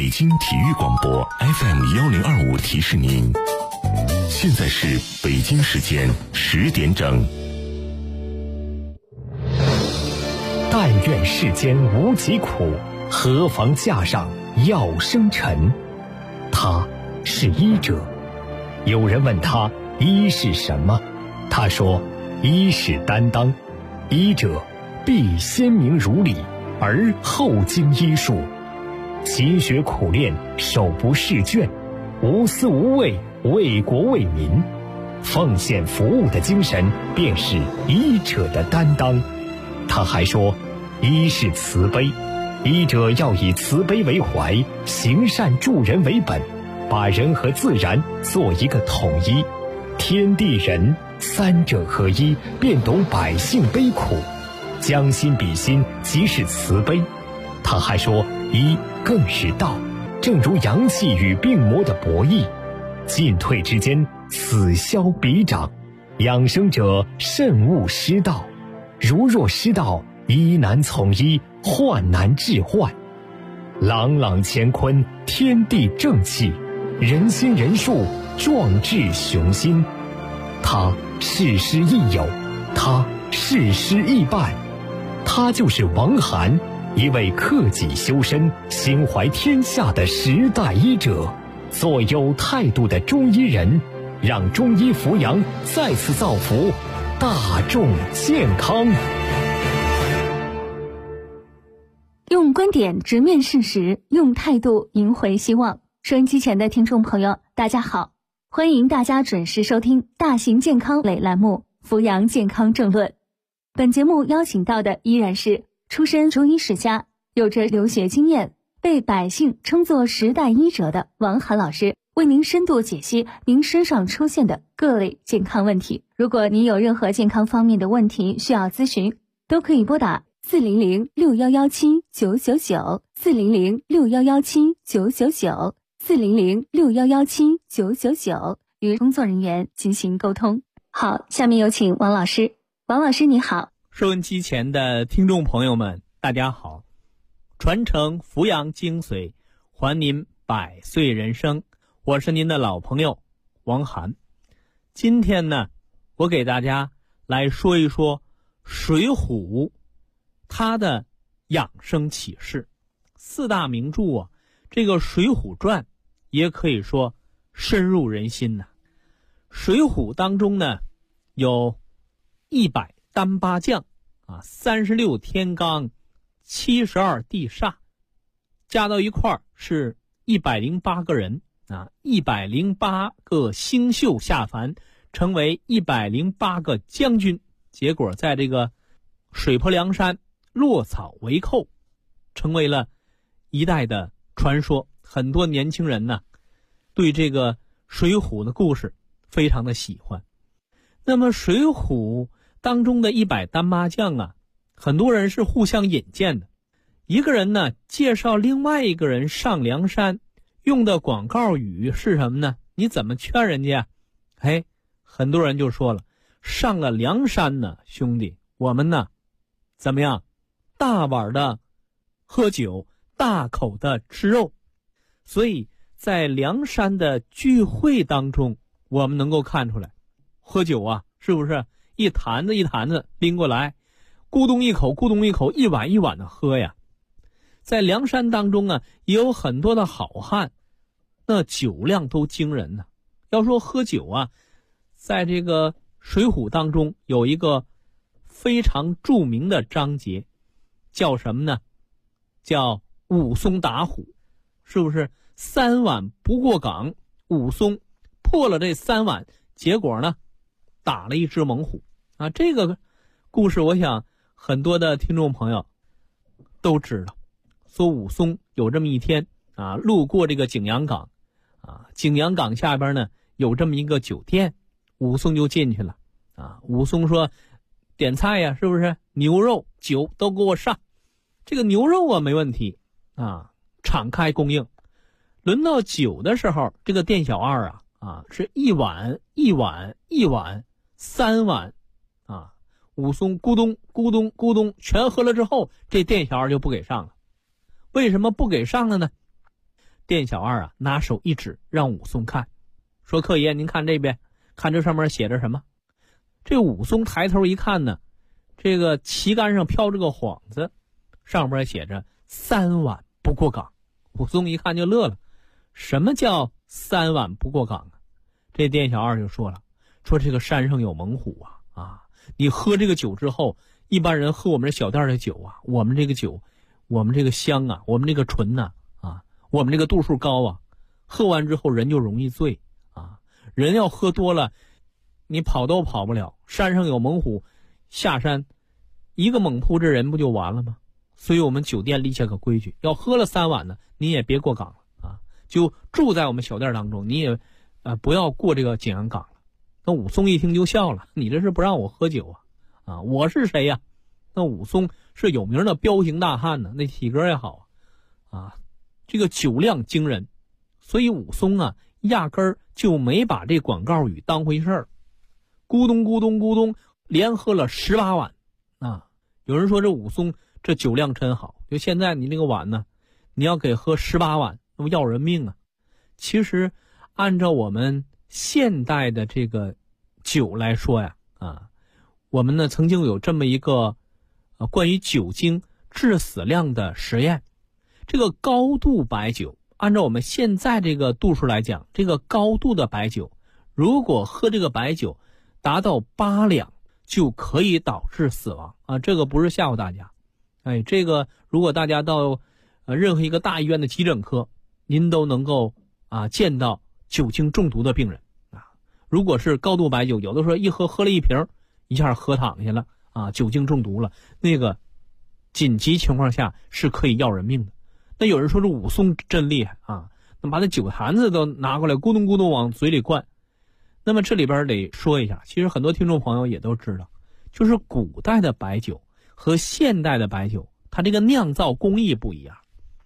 北京体育广播 FM1025提示您，现在是北京时间10点整。 但愿世间无疾苦，何妨架上药生尘。他是医者。有人问他医是什么，他说医是担当，医者必先明如理，而后经医术，勤学苦练，手不释卷，无私无畏，为国为民，奉献服务的精神便是医者的担当。他还说医是慈悲，医者要以慈悲为怀，行善助人为本，把人和自然做一个统一，天地人三者合一，便懂百姓悲苦，将心比心，即是慈悲。他还说医更是道，正如阳气与病魔的博弈，进退之间，此消彼长，养生者慎勿失道，如若失道，医难从医，患难治患。朗朗乾坤，天地正气，人心人术，壮志雄心。他事师亦友，他事师亦伴，他就是王涵，一位克己修身、心怀天下的时代医者，做有态度的中医人，让中医扶阳再次造福大众健康。 用观点直面事实，用态度赢回希望。收音机前的听众朋友，大家好，欢迎大家准时收听大型健康类栏目《扶阳健康政论》。本节目邀请到的依然是出身中医世家，有着留学经验，被百姓称作时代医者的王涵老师，为您深度解析您身上出现的各类健康问题。如果您有任何健康方面的问题需要咨询，都可以拨打400-6117-999，400-6117-999，400-6117-999，与工作人员进行沟通。好，下面有请王老师。王老师你好。 收音机前的听众朋友们，大家好。传承扶阳精髓，还您百岁人生，我是您的老朋友王涵。今天呢，我给大家来说一说水浒它的养生启示。四大名著啊，这个《水浒传》也可以说深入人心呐。水浒当中呢，有100单八将啊，36天罡，72地煞，加到一块儿是108个人啊，108个星宿下凡，成为108个将军。结果在这个水泊梁山落草为寇，成为了一代的传说。很多年轻人呢，对这个水浒的故事非常的喜欢。那么水浒当中的100单八将啊，很多人是互相引荐的。一个人呢介绍另外一个人上梁山，用的广告语是什么呢？你怎么劝人家？很多人就说了，上了梁山呢，兄弟，我们呢怎么样？大碗的喝酒，大口的吃肉。所以在梁山的聚会当中，我们能够看出来，喝酒啊，是不是一坛子一坛子拎过来，咕咚一口咕咚一口，一碗一碗的喝呀。在梁山当中啊，也有很多的好汉，那酒量都惊人呢。要说喝酒啊，在这个水浒当中有一个非常著名的章节，叫什么呢？叫武松打虎，是不是？3碗不过岗，武松破了这3碗，结果呢打了一只猛虎啊。这个故事我想很多的听众朋友都知道。说武松有这么一天啊，路过这个景阳岗啊，景阳岗下边呢有这么一个酒店，武松就进去了啊。武松说点菜呀，是不是？牛肉酒都给我上。这个牛肉啊没问题啊，敞开供应。轮到酒的时候，这个店小二啊是一碗3碗啊。武松咕咚咕咚咕咚全喝了之后，这店小二就不给上了。为什么不给上了呢？ 店小二啊拿手一指，让武松看，说客爷您看这边，看这上面写着什么。这武松抬头一看呢，这个旗杆上飘着个幌子，上面写着3碗不过岗。武松一看就乐了，什么叫3碗不过岗啊？这店小二就说了，说这个山上有猛虎啊，你喝这个酒之后，一般人喝我们这小店的酒啊，我们这个酒，我们这个香啊，我们这个醇呐我们这个度数高啊，喝完之后人就容易醉啊，人要喝多了你跑都跑不了，山上有猛虎，下山一个猛扑，这人不就完了吗？所以我们酒店立下个规矩，要喝了3碗呢，你也别过岗了啊，就住在我们小店当中，你也不要过这个景阳岗了。那武松一听就笑了，你这是不让我喝酒啊？我是谁呀？那武松是有名的彪形大汉呢，那体格也好啊，这个酒量惊人，所以武松啊压根儿就没把这广告语当回事儿，咕咚咕咚咕咚连喝了18碗啊！有人说这武松这酒量真好，就现在你那个碗呢，你要给喝18碗，那不要人命啊！其实按照我们现代的这个酒来说呀，我们呢曾经有这么一个关于酒精致死量的实验。这个高度白酒，按照我们现在这个度数来讲，这个高度的白酒，如果喝这个白酒达到8两，就可以导致死亡啊！这个不是吓唬大家，这个如果大家到任何一个大医院的急诊科，您都能够见到酒精中毒的病人啊。如果是高度白酒，有的时候一喝了一瓶，一下喝躺下了啊，酒精中毒了，那个紧急情况下是可以要人命的。那有人说这武松真厉害啊，那把那酒坛子都拿过来咕咚咕咚往嘴里灌。那么这里边得说一下，其实很多听众朋友也都知道，就是古代的白酒和现代的白酒，它这个酿造工艺不一样，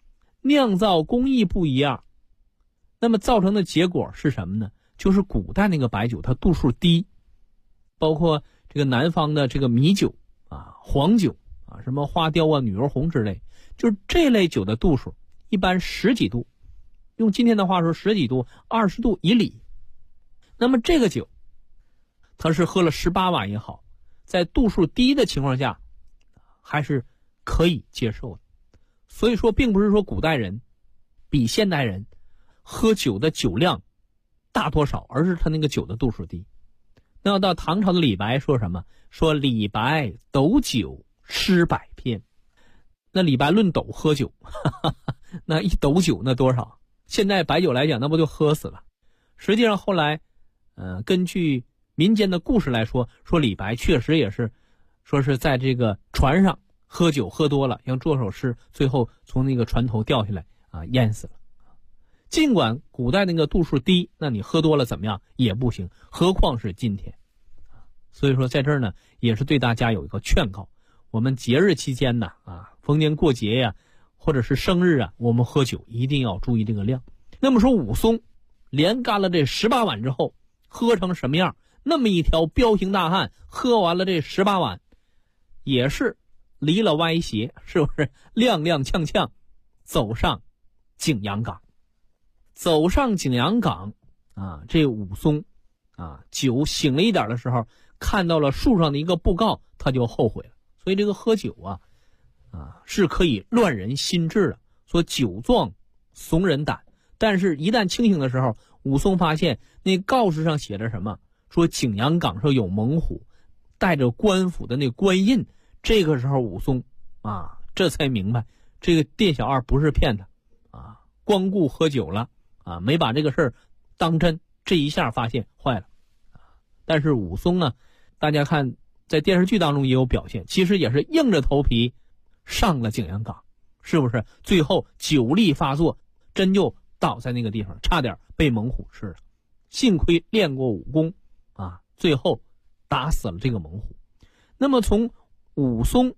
那么造成的结果是什么呢？就是古代那个白酒它度数低，包括这个南方的这个米酒黄酒什么花雕女儿红之类，就是这类酒的度数一般10几度，用今天的话说10几度20度以里。那么这个酒它是喝了18碗也好，在度数低的情况下还是可以接受的。所以说并不是说古代人比现代人喝酒的酒量大多少，而是他那个酒的度数低。那要到唐朝的李白说什么？说李白斗酒诗百篇。那李白论斗喝酒那一斗酒那多少？现在白酒来讲那不就喝死了。实际上后来根据民间的故事来说，说李白确实也是说是在这个船上喝酒喝多了，像做首诗，最后从那个船头掉下来淹死了。尽管古代那个度数低，那你喝多了怎么样也不行，何况是今天。所以说在这儿呢也是对大家有一个劝告，我们节日期间呢逢年过节呀或者是生日我们喝酒一定要注意这个量。那么说武松连干了这18碗之后喝成什么样？那么一条彪形大汉喝完了这18碗也是离了歪斜，是不是踉踉跄跄走上景阳岗。走上景阳岗这武松酒醒了一点的时候，看到了树上的一个布告，他就后悔了。所以这个喝酒是可以乱人心智的，说酒壮怂人胆。但是一旦清醒的时候，武松发现那告示上写着什么，说景阳岗上有猛虎，带着官府的那官印。这个时候武松这才明白这个店小二不是骗他光顾喝酒了没把这个事儿当真。这一下发现坏了但是武松大家看在电视剧当中也有表现，其实也是硬着头皮上了景阳岗，是不是？最后酒力发作，真就倒在那个地方，差点被猛虎吃了。幸亏练过武功最后打死了这个猛虎。那么从武松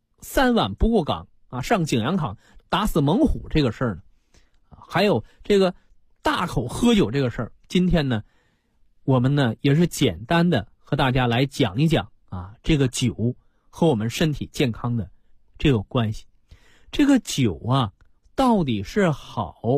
3碗不过岗上景阳岗打死猛虎这个事儿呢还有这个大口喝酒这个事儿，今天呢我们呢也是简单的和大家来讲一讲这个酒和我们身体健康的这个关系。这个酒到底是好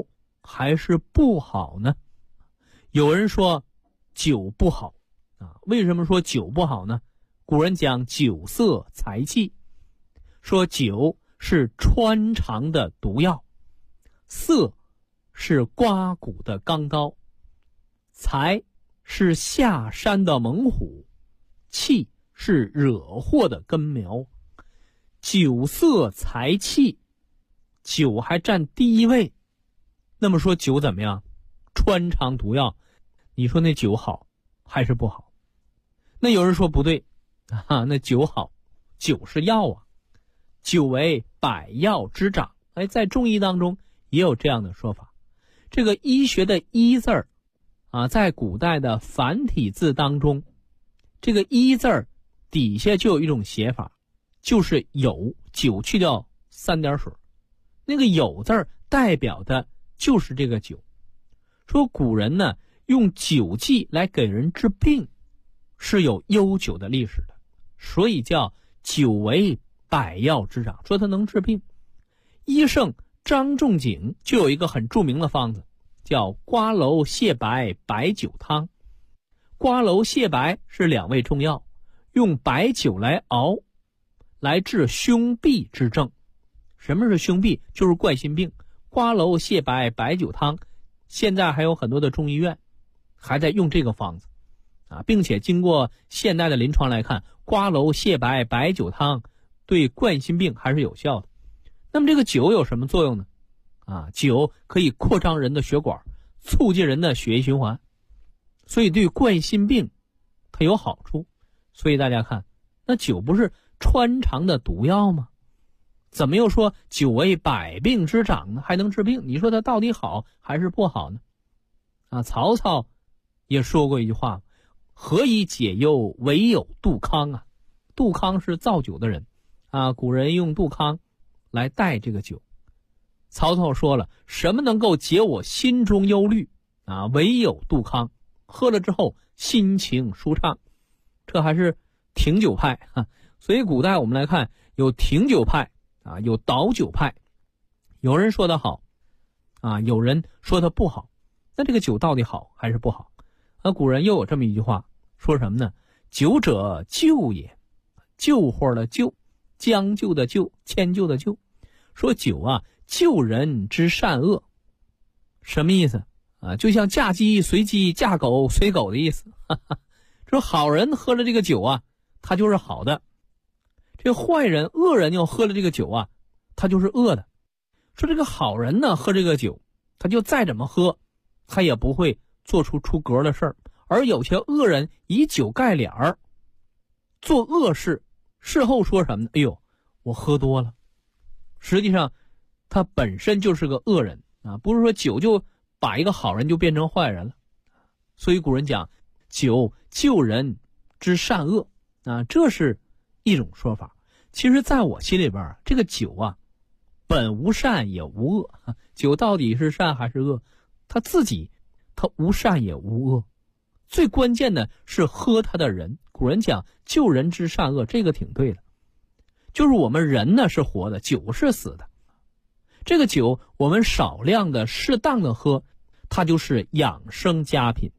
还是不好呢？有人说酒不好为什么说酒不好呢？古人讲酒色财气，说酒是穿肠的毒药，色是刮骨的钢刀，财是下山的猛虎，气是惹祸的根苗。酒色财气，酒还占第一位。那么说酒怎么样？穿肠毒药，你说那酒好还是不好？那有人说不对那酒好，酒是药啊，酒为百药之长。在中医当中也有这样的说法。这个医学的医字儿在古代的繁体字当中，这个医字儿底下就有一种写法，就是酉，酒去掉3点水，那个酉字儿代表的就是这个酒。说古人呢用酒剂来给人治病是有悠久的历史的，所以叫酒为百药之长，说它能治病。医圣张仲景就有一个很著名的方子，叫瓜蒌蟹白白酒汤。瓜蒌蟹白是2味中药，用白酒来熬，来治胸痹之症。什么是胸痹？就是冠心病。瓜蒌蟹白白酒汤现在还有很多的中医院还在用这个方子并且经过现代的临床来看，瓜蒌蟹白白酒汤对冠心病还是有效的。那么这个酒有什么作用呢？酒可以扩张人的血管，促进人的血液循环，所以对冠心病它有好处。所以大家看，那酒不是穿肠的毒药吗？怎么又说酒为百病之长呢？还能治病？你说它到底好还是不好呢？曹操也说过一句话，何以解忧，唯有杜康杜康是造酒的人古人用杜康来代这个酒。曹操说了，什么能够解我心中忧虑唯有杜康，喝了之后心情舒畅。这还是停酒派所以古代我们来看，有停酒派有倒酒派。有人说它好有人说它不好。那这个酒到底好还是不好？古人又有这么一句话，说什么呢？酒者救也，救活的救，将就的救，迁就的救。说酒救人之善恶。什么意思就像嫁鸡随鸡，嫁狗随狗的意思说好人喝了这个酒他就是好的，这坏人恶人要喝了这个酒他就是恶的。说这个好人呢喝这个酒，他就再怎么喝他也不会做出出格的事儿，而有些恶人以酒盖脸儿，做恶事，事后说什么呢？哎呦，我喝多了。实际上他本身就是个恶人不是说酒就把一个好人就变成坏人了。所以古人讲酒救人之善恶这是一种说法。其实在我心里边这个酒本无善也无恶。酒到底是善还是恶？他自己他无善也无恶，最关键的是喝它的人。古人讲救人之善恶，这个挺对的。就是我们人呢是活的，酒是死的。这个酒我们少量的适当的喝，它就是养生佳品。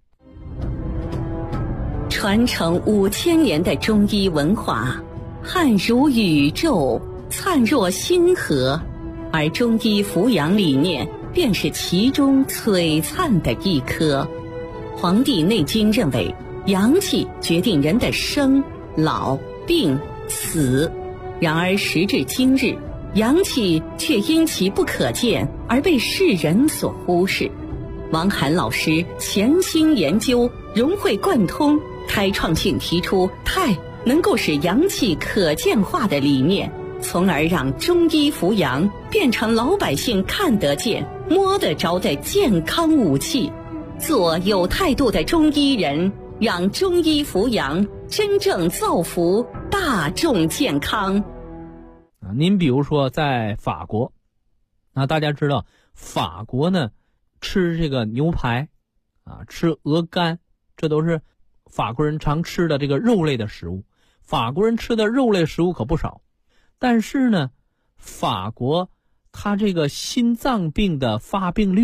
传承5000年的中医文化，汉如宇宙，灿若星河，而中医扶阳理念便是其中璀璨的一颗。《黄帝内经》认为，阳气决定人的生、老、病、死。然而时至今日，阳气却因其不可见而被世人所忽视。王涵老师潜心研究，融会贯通，开创性提出太能够使阳气可见化的理念，从而让中医扶阳变成老百姓看得见、摸得着的健康武器。做有态度的中医人，让中医扶阳真正造福大众健康。 您比如说在法国，大家知道法国呢吃这个牛排吃鹅肝，这都是法国人常吃的这个肉类的食物。法国人吃的肉类食物可不少，但是呢法国它这个心脏病的发病率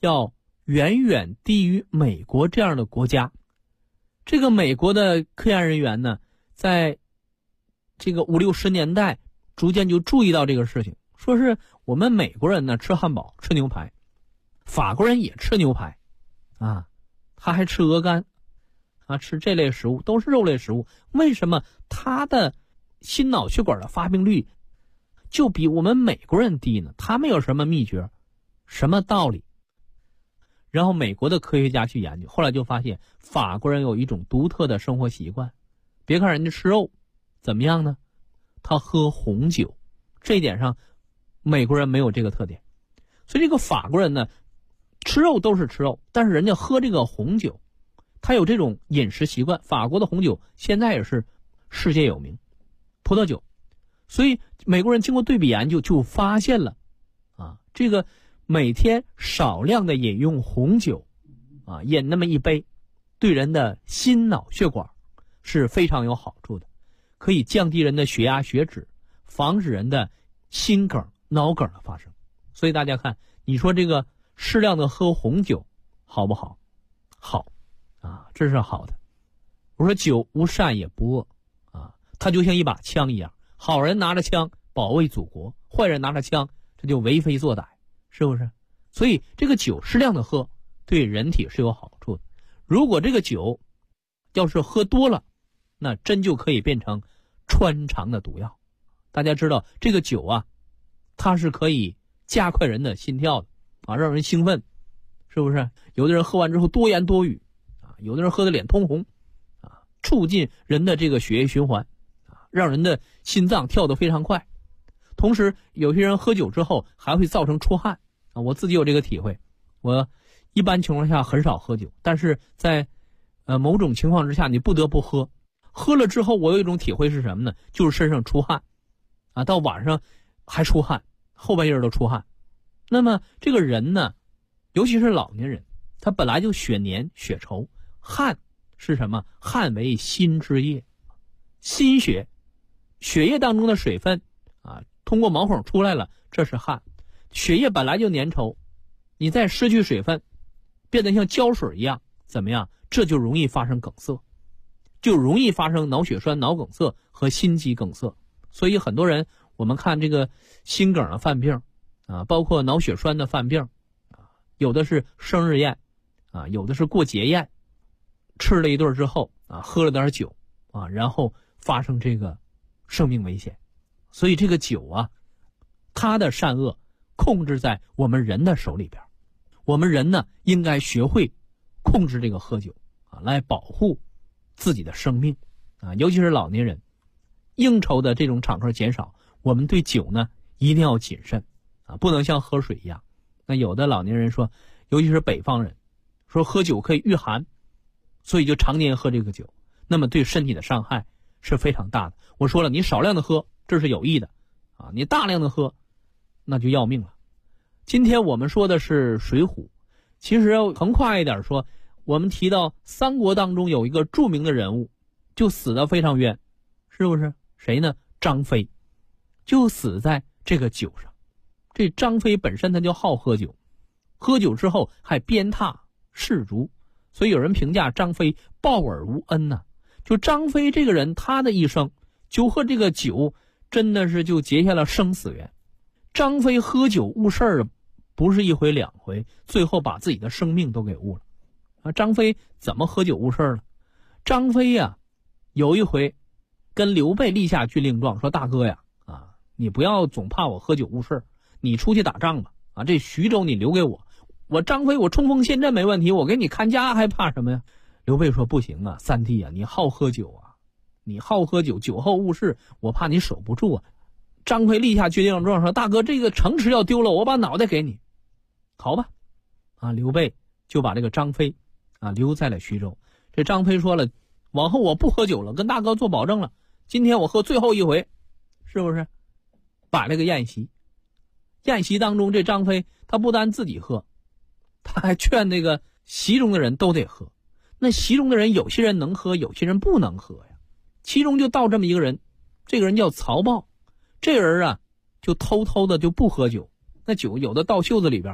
要远远低于美国这样的国家。这个美国的科研人员呢，在这个50、60年代逐渐就注意到这个事情，说是我们美国人呢吃汉堡吃牛排，法国人也吃牛排啊，他还吃鹅肝啊，吃这类食物都是肉类食物，为什么他的心脑血管的发病率就比我们美国人低呢？他们有什么秘诀，什么道理？然后美国的科学家去研究，后来就发现法国人有一种独特的生活习惯，别看人家吃肉怎么样呢，他喝红酒，这一点上美国人没有这个特点。所以这个法国人呢，吃肉都是吃肉，但是人家喝这个红酒，他有这种饮食习惯。法国的红酒现在也是世界有名，葡萄酒。所以美国人经过对比研究就发现了这个每天少量的饮用红酒饮那么一杯，对人的心脑血管是非常有好处的，可以降低人的血压血脂，防止人的心梗脑梗的发生。所以大家看，你说这个适量的喝红酒好不好？好这是好的。我说酒无善也不恶它就像一把枪一样，好人拿着枪保卫祖国，坏人拿着枪这就为非作歹，是不是？所以这个酒适量的喝对人体是有好处的。如果这个酒要是喝多了，那真就可以变成穿肠的毒药。大家知道这个酒它是可以加快人的心跳的让人兴奋，是不是？有的人喝完之后多言多语有的人喝得脸通红促进人的这个血液循环让人的心脏跳得非常快。同时有些人喝酒之后还会造成出汗我自己有这个体会。我一般情况下很少喝酒，但是在某种情况之下你不得不喝，喝了之后我有一种体会是什么呢？就是身上出汗到晚上还出汗，后半夜都出汗。那么这个人呢，尤其是老年人，他本来就血黏血稠，汗是什么？汗为心之液，心血液当中的水分通过毛孔出来了，这是汗。血液本来就粘稠，你再失去水分，变得像胶水一样，怎么样？这就容易发生梗塞，就容易发生脑血栓、脑梗塞和心肌梗塞。所以很多人，我们看这个心梗的犯病包括脑血栓的犯病有的是生日宴有的是过节宴，吃了一顿之后喝了点酒然后发生这个生命危险。所以这个酒它的善恶控制在我们人的手里边。我们人呢，应该学会控制这个喝酒来保护自己的生命尤其是老年人，应酬的这种场合减少，我们对酒呢一定要谨慎不能像喝水一样。那有的老年人说，尤其是北方人，说喝酒可以御寒，所以就常年喝这个酒，那么对身体的伤害是非常大的。我说了，你少量的喝这是有益的你大量的喝那就要命了。今天我们说的是水浒，其实横跨一点说，我们提到三国当中有一个著名的人物就死得非常冤，是不是？谁呢？张飞，就死在这个酒上。这张飞本身他就好喝酒，喝酒之后还鞭挞士卒，所以有人评价张飞报而无恩就张飞这个人，他的一生就和这个酒真的是就结下了生死缘。张飞喝酒误事儿不是一回两回，最后把自己的生命都给误了张飞怎么喝酒误事儿了？张飞有一回跟刘备立下军令状，说大哥你不要总怕我喝酒误事儿，你出去打仗吧这徐州你留给我，我张飞我冲锋陷阵没问题，我给你看家还怕什么呀？刘备说不行三弟你好喝酒你好喝酒，酒后误事，我怕你守不住张飞立下军令状说，大哥这个城池要丢了，我把脑袋给你。好吧刘备就把这个张飞留在了徐州。这张飞说了，往后我不喝酒了，跟大哥做保证了，今天我喝最后一回，是不是？摆了个宴席，宴席当中这张飞他不单自己喝，他还劝那个席中的人都得喝。那席中的人有些人能喝，有些人不能喝呀。其中就到这么一个人，这个人叫曹豹，这人就偷偷的就不喝酒，那酒有的到袖子里边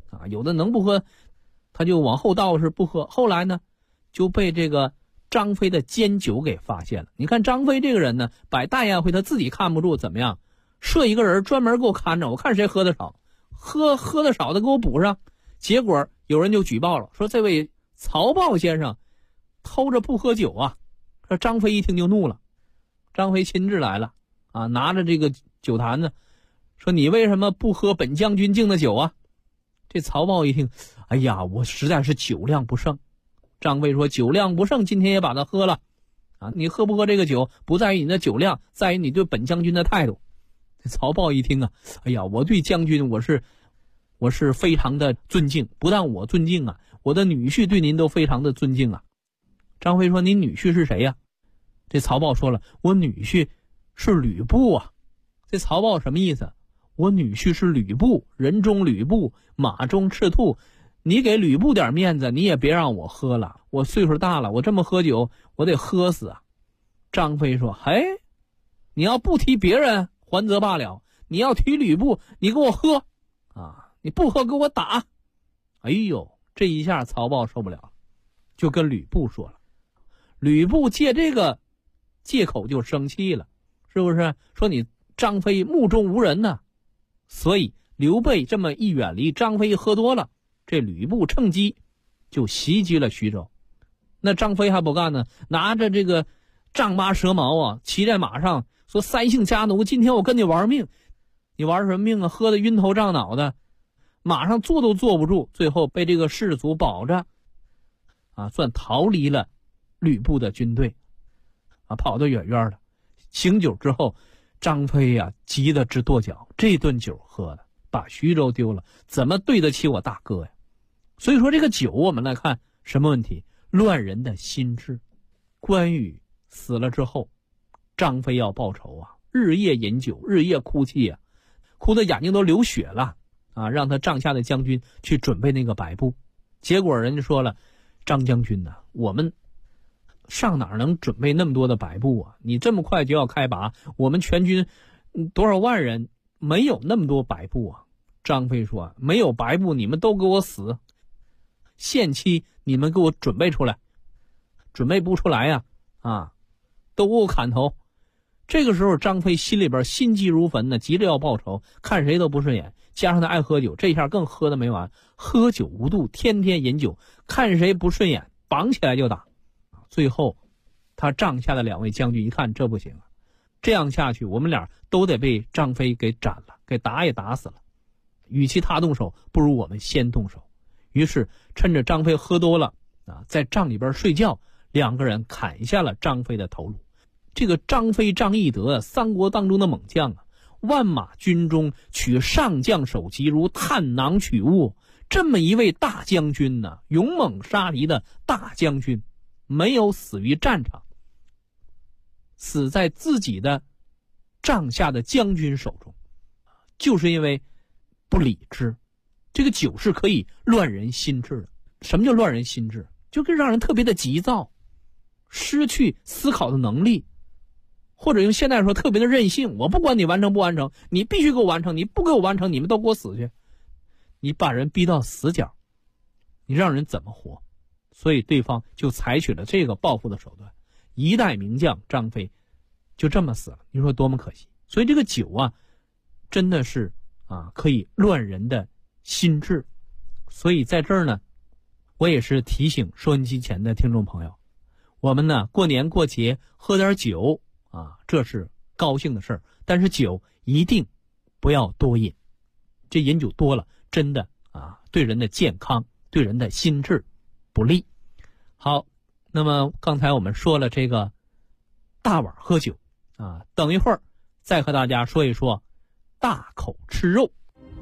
啊，有的能不喝，他就往后倒是不喝。后来呢，就被这个张飞的奸酒给发现了。你看张飞这个人呢，摆大宴会他自己看不住，怎么样？设一个人专门给我看着，我看谁喝的少，喝的少的给我补上。结果有人就举报了，说这位曹豹先生偷着不喝酒啊。这张飞一听就怒了，张飞亲自来了啊，拿着这个酒坛子，说你为什么不喝本将军敬的酒啊？这曹豹一听，哎呀，我实在是酒量不胜。张飞说，酒量不胜，今天也把它喝了啊！你喝不喝这个酒，不在于你的酒量，在于你对本将军的态度。这曹豹一听啊，哎呀，我对将军我是非常的尊敬，不但我尊敬啊，我的女婿对您都非常的尊敬啊。张飞说，你女婿是谁呀？这曹豹说了，我女婿是吕布啊。这曹豹什么意思？我女婿是吕布，人中吕布，马中赤兔，你给吕布点面子，你也别让我喝了，我岁数大了，我这么喝酒我得喝死啊。张飞说，嘿，你要不提别人还则罢了，你要提吕布，你给我喝啊，你不喝给我打。哎呦，这一下曹豹受不了了，就跟吕布说了。吕布借这个借口就生气了，是不是？说你张飞目中无人呢。所以刘备这么一远离，张飞喝多了，这吕布趁机就袭击了徐州。那张飞还不干呢，拿着这个丈八蛇矛啊，骑在马上说，三姓家奴，今天我跟你玩命。你玩什么命啊？喝得晕头胀脑的，马上坐都坐不住，最后被这个士卒保着啊，算逃离了吕布的军队啊，跑得远远的。醒酒之后，张飞呀，急得直跺脚，这顿酒喝的把徐州丢了，怎么对得起我大哥呀？所以说这个酒，我们来看什么问题？乱人的心智。关羽死了之后，张飞要报仇啊，日夜饮酒，日夜哭泣啊，哭得眼睛都流血了啊，让他帐下的将军去准备那个百步。结果人家说了，张将军呢，我们上哪能准备那么多的百步啊？你这么快就要开拔，我们全军多少万人，没有那么多百步啊。张飞说，没有百步你们都给我死，限期你们给我准备出来，准备不出来呀啊，都给我砍头。这个时候张飞心里边心急如焚呢，急着要报仇，看谁都不顺眼，加上他爱喝酒，这下更喝得没完，喝酒无度，天天饮酒，看谁不顺眼绑起来就打。最后他帐下的两位将军一看，这不行啊，这样下去我们俩都得被张飞给斩了，给打也打死了，与其他动手，不如我们先动手。于是趁着张飞喝多了啊，在帐里边睡觉，两个人砍下了张飞的头颅。这个张飞张翼德，三国当中的猛将啊，万马军中取上将首级，如探囊取物。这么一位大将军呢，勇猛杀敌的大将军，没有死于战场，死在自己的帐下的将军手中，就是因为不理智。这个酒是可以乱人心智的。什么叫乱人心智？就可以让人特别的急躁，失去思考的能力，或者用现代说特别的任性。我不管你完成不完成，你必须给我完成，你不给我完成，你们都给我死去。你把人逼到死角，你让人怎么活？所以对方就采取了这个报复的手段，一代名将张飞就这么死了，你说多么可惜。所以这个酒啊，真的是啊，可以乱人的心智。所以在这儿呢，我也是提醒收音机前的听众朋友，我们呢过年过节喝点酒啊，这是高兴的事儿，但是酒一定不要多饮，这饮酒多了真的啊，对人的健康，对人的心智不利。好，那么刚才我们说了这个大碗喝酒啊，等一会儿再和大家说一说大口吃肉。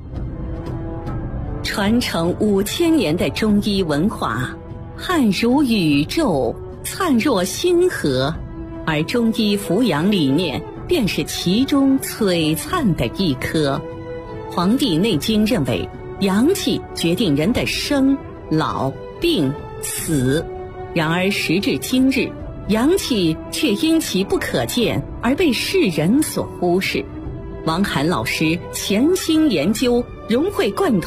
传承5000年的中医文化，汉如宇宙，灿若星河，而中医扶阳理念便是其中璀璨的一颗。黄帝内经认为，阳气决定人的生、老、病、死。然而时至今日，阳气却因其不可见而被世人所忽视。王涵老师潜心研究，融会贯通，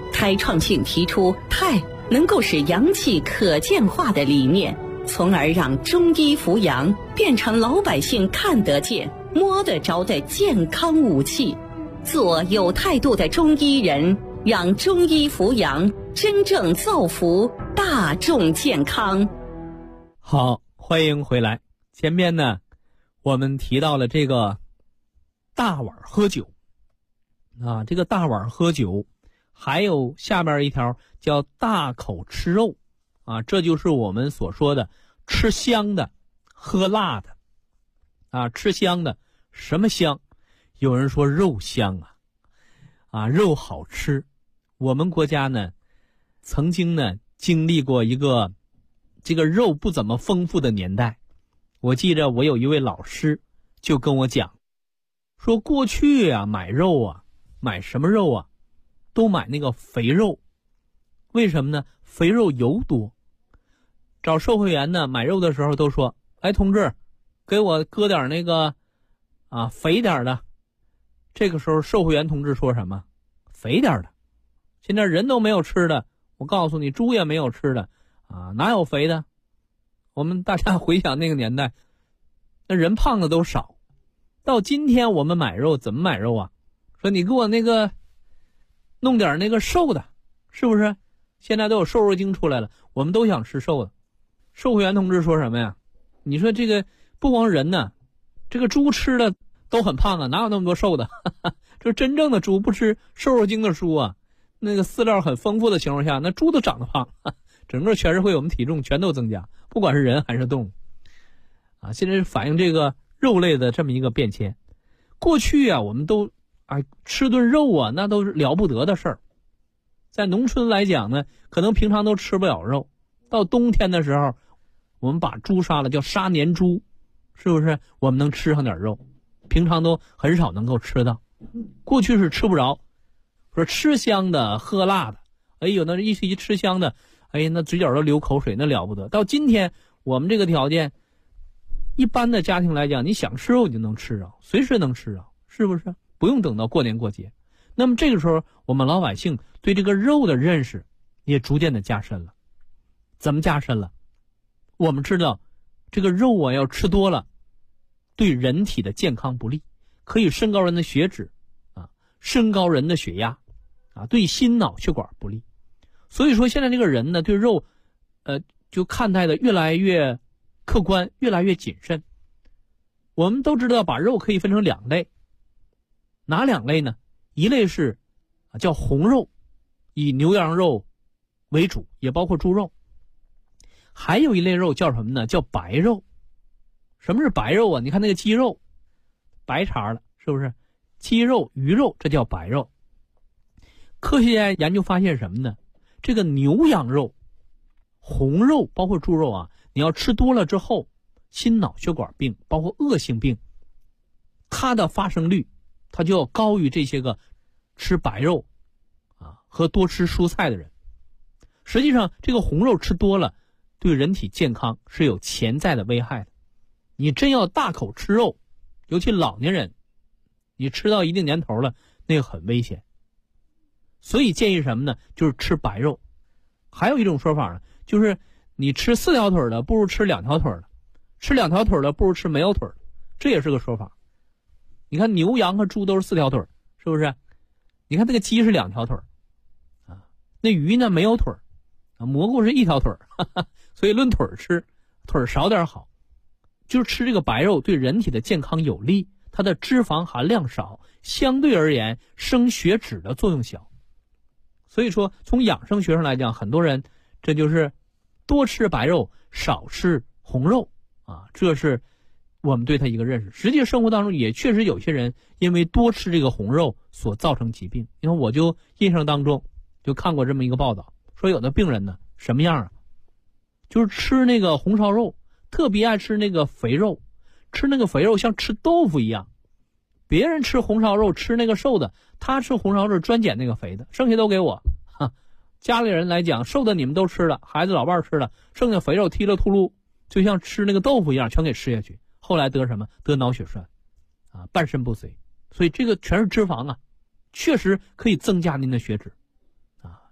开创性提出太能够使阳气可见化的理念，从而让中医扶阳变成老百姓看得见、摸得着的健康武器。做有态度的中医人，让中医扶阳真正造福大众健康。 好，欢迎回来。前面呢，我们提到了这个大碗喝酒啊，这个大碗喝酒，还有下边一条叫大口吃肉啊，这就是我们所说的吃香的、喝辣的啊。吃香的什么香？有人说肉香啊，肉好吃。我们国家呢，曾经呢经历过一个这个肉不怎么丰富的年代。我记着我有一位老师就跟我讲，说过去啊买肉啊，买什么肉啊，都买那个肥肉。为什么呢？肥肉油多。找售货员呢买肉的时候都说，哎同志，给我搁点那个肥点的。这个时候售货员同志说什么？肥点的。现在人都没有吃的，我告诉你，猪也没有吃的啊，哪有肥的？我们大家回想那个年代，那人胖的都少。到今天我们买肉怎么买肉啊？说你给我那个弄点那个瘦的，是不是？现在都有瘦肉精出来了，我们都想吃瘦的。售货员同志说什么呀？你说这个不光人呢，这个猪吃的都很胖啊，哪有那么多瘦的？这真正的猪不吃瘦肉精的猪啊，那个饲料很丰富的情况下，那猪都长得胖，整个全社会我们体重全都增加，不管是人还是动物啊。现在是反映这个肉类的这么一个变迁。过去啊，我们都吃顿肉啊，那都是了不得的事儿。在农村来讲呢，可能平常都吃不了肉，到冬天的时候，我们把猪杀了，叫杀年猪，是不是？我们能吃上点肉，平常都很少能够吃到。过去是吃不着，说吃香的喝辣的，哎呦，那一吃香的，哎，那嘴角都流口水，那了不得。到今天我们这个条件，一般的家庭来讲，你想吃肉你就能吃着，随时能吃着，是不是？不用等到过年过节。那么这个时候，我们老百姓对这个肉的认识也逐渐的加深了。怎么加深了？我们知道这个肉啊要吃多了对人体的健康不利，可以升高人的血脂啊，升高人的血压啊，对心脑血管不利。所以说现在这个人呢对肉就看待的越来越客观，越来越谨慎。我们都知道把肉可以分成两类，哪两类呢？一类是叫红肉，以牛羊肉为主，也包括猪肉。还有一类肉叫什么呢？叫白肉。什么是白肉啊？你看那个鸡肉白茬了，是不是？鸡肉、鱼肉，这叫白肉。科学家研究发现什么呢？这个牛羊肉、红肉包括猪肉啊，你要吃多了之后，心脑血管病包括恶性病，它的发生率它就要高于这些个吃白肉和多吃蔬菜的人。实际上这个红肉吃多了对人体健康是有潜在的危害的。你真要大口吃肉，尤其老年人，你吃到一定年头了，那个很危险。所以建议什么呢？就是吃白肉。还有一种说法呢，就是你吃4条腿的不如吃2条腿的，吃2条腿的不如吃没有腿的，这也是个说法。你看牛羊和猪都是4条腿，是不是？你看那个鸡是2条腿那鱼呢没有腿蘑菇是1条腿所以论腿吃，腿少点好。就是吃这个白肉对人体的健康有利，它的脂肪含量少，相对而言升血脂的作用小。所以说从养生学上来讲，很多人这就是多吃白肉少吃红肉这是我们对它一个认识。实际生活当中也确实有些人因为多吃这个红肉所造成疾病。因为我就印象当中就看过这么一个报道，说有的病人呢什么样就是吃那个红烧肉特别爱吃那个肥肉，吃那个肥肉像吃豆腐一样。别人吃红烧肉吃那个瘦的，他吃红烧肉专捡那个肥的，剩下都给我家里人来讲，瘦的你们都吃了，孩子老伴吃了，剩下肥肉踢了秃噜，就像吃那个豆腐一样全给吃下去。后来得什么？得脑血栓半身不遂。所以这个全是脂肪确实可以增加您的血脂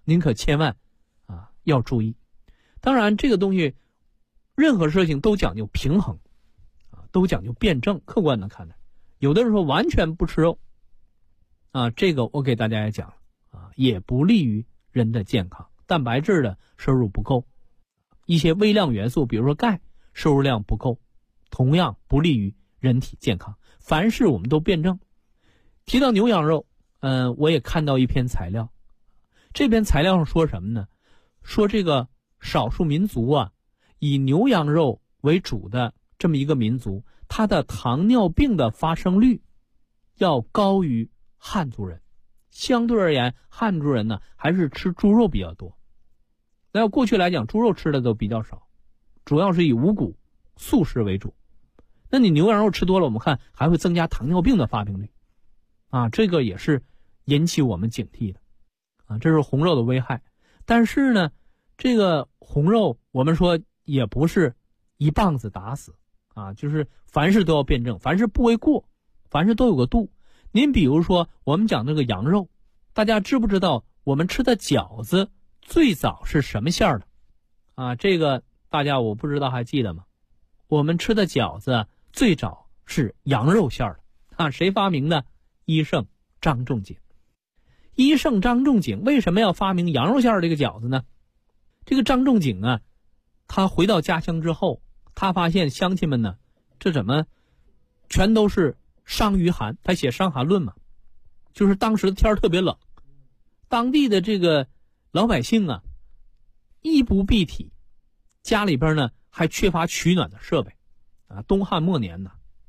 您可千万要注意。当然这个东西任何事情都讲究平衡都讲究辩证客观的看待。有的人说完全不吃肉这个我给大家也讲了也不利于人的健康。蛋白质的摄入不够，一些微量元素比如说钙摄入量不够，同样不利于人体健康。凡事我们都辩证。提到牛羊肉我也看到一篇材料，这篇材料上说什么呢？说这个少数民族以牛羊肉为主的这么一个民族，它的糖尿病的发生率要高于汉族人。相对而言，汉族人呢还是吃猪肉比较多。那过去来讲，猪肉吃的都比较少，主要是以五谷素食为主。那你牛羊肉吃多了，我们看还会增加糖尿病的发病率这个也是引起我们警惕的这是红肉的危害。但是呢，这个红肉我们说也不是一棒子打死就是凡事都要辩证，凡事不为过，凡事都有个度。您比如说我们讲这个羊肉，大家知不知道我们吃的饺子最早是什么馅儿的这个大家我不知道还记得吗？我们吃的饺子最早是羊肉馅儿的谁发明的？医圣张仲景。医圣张仲景为什么要发明羊肉馅儿这个饺子呢？这个张仲景他回到家乡之后，他发现乡亲们呢，这怎么全都是伤于寒。他写《伤寒论》嘛，就是当时的天特别冷，当地的这个老百姓衣不蔽体，家里边呢还缺乏取暖的设备东汉末年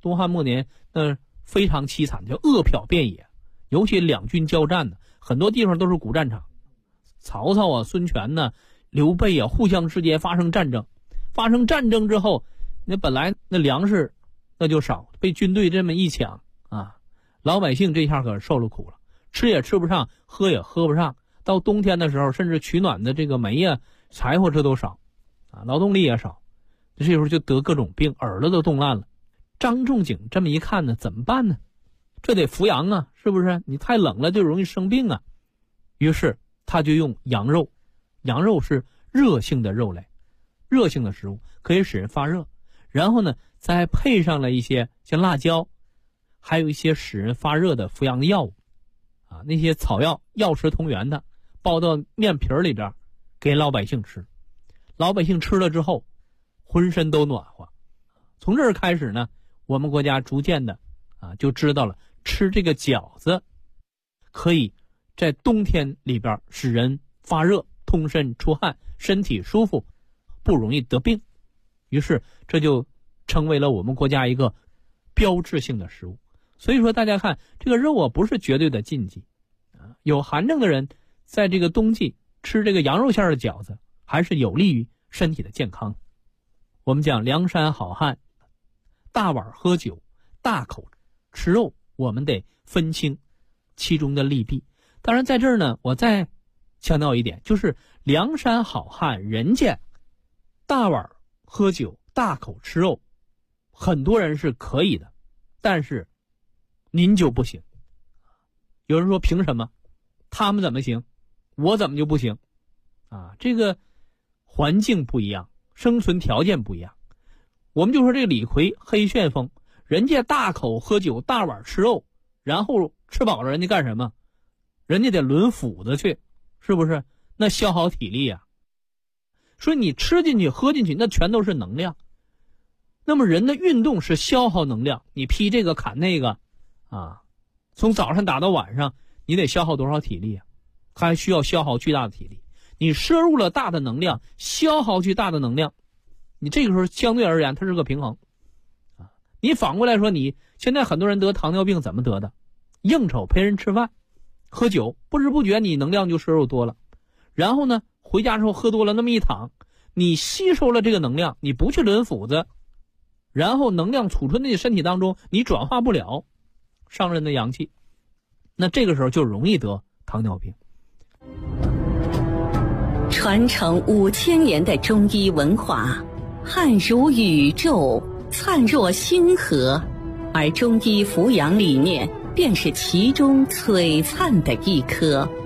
非常凄惨，叫饿殍遍野。尤其两军交战很多地方都是古战场。曹操孙权刘备互相之间发生战争之后，那本来那粮食那就少，被军队这么一抢老百姓这下可受了苦了，吃也吃不上，喝也喝不上。到冬天的时候，甚至取暖的这个煤柴火这都少劳动力也少，这时候就得各种病，耳朵都冻烂了。张仲景这么一看呢，怎么办呢？这得扶阳是不是？你太冷了就容易生病于是他就用羊肉。羊肉是热性的肉类，热性的食物可以使人发热，然后呢再配上了一些像辣椒，还有一些使人发热的扶阳的药物那些草药药食同源的，包到面皮里边给老百姓吃。老百姓吃了之后浑身都暖和。从这儿开始呢，我们国家逐渐的就知道了吃这个饺子可以在冬天里边使人发热，通身出汗，身体舒服，不容易得病。于是这就成为了我们国家一个标志性的食物。所以说大家看这个肉不是绝对的禁忌有寒症的人在这个冬季吃这个羊肉馅的饺子还是有利于身体的健康。我们讲梁山好汉大碗喝酒，大口吃肉，我们得分清其中的利弊。当然在这儿呢，我再强调一点，就是梁山好汉人家大碗喝酒，大口吃肉，很多人是可以的，但是您就不行。有人说凭什么？他们怎么行？我怎么就不行？这个环境不一样，生存条件不一样。我们就说这个李逵黑旋风，人家大口喝酒，大碗吃肉，然后吃饱了人家干什么？人家得抡斧子去，是不是？那消耗体力所以你吃进去喝进去那全都是能量。那么人的运动是消耗能量，你劈这个砍那个从早上打到晚上，你得消耗多少体力还需要消耗巨大的体力。你摄入了大的能量，消耗巨大的能量，你这个时候相对而言它是个平衡你反过来说，你现在很多人得糖尿病怎么得的？应酬陪人吃饭喝酒，不知不觉你能量就摄入多了，然后呢回家之后喝多了，那么一躺，你吸收了这个能量，你不去抡斧子，然后能量储存在你身体当中，你转化不了，伤人的阳气，那这个时候就容易得糖尿病。 传承5000年的中医文化，汉如宇宙，灿若星河，而中医扶阳理念便是其中璀璨的一颗。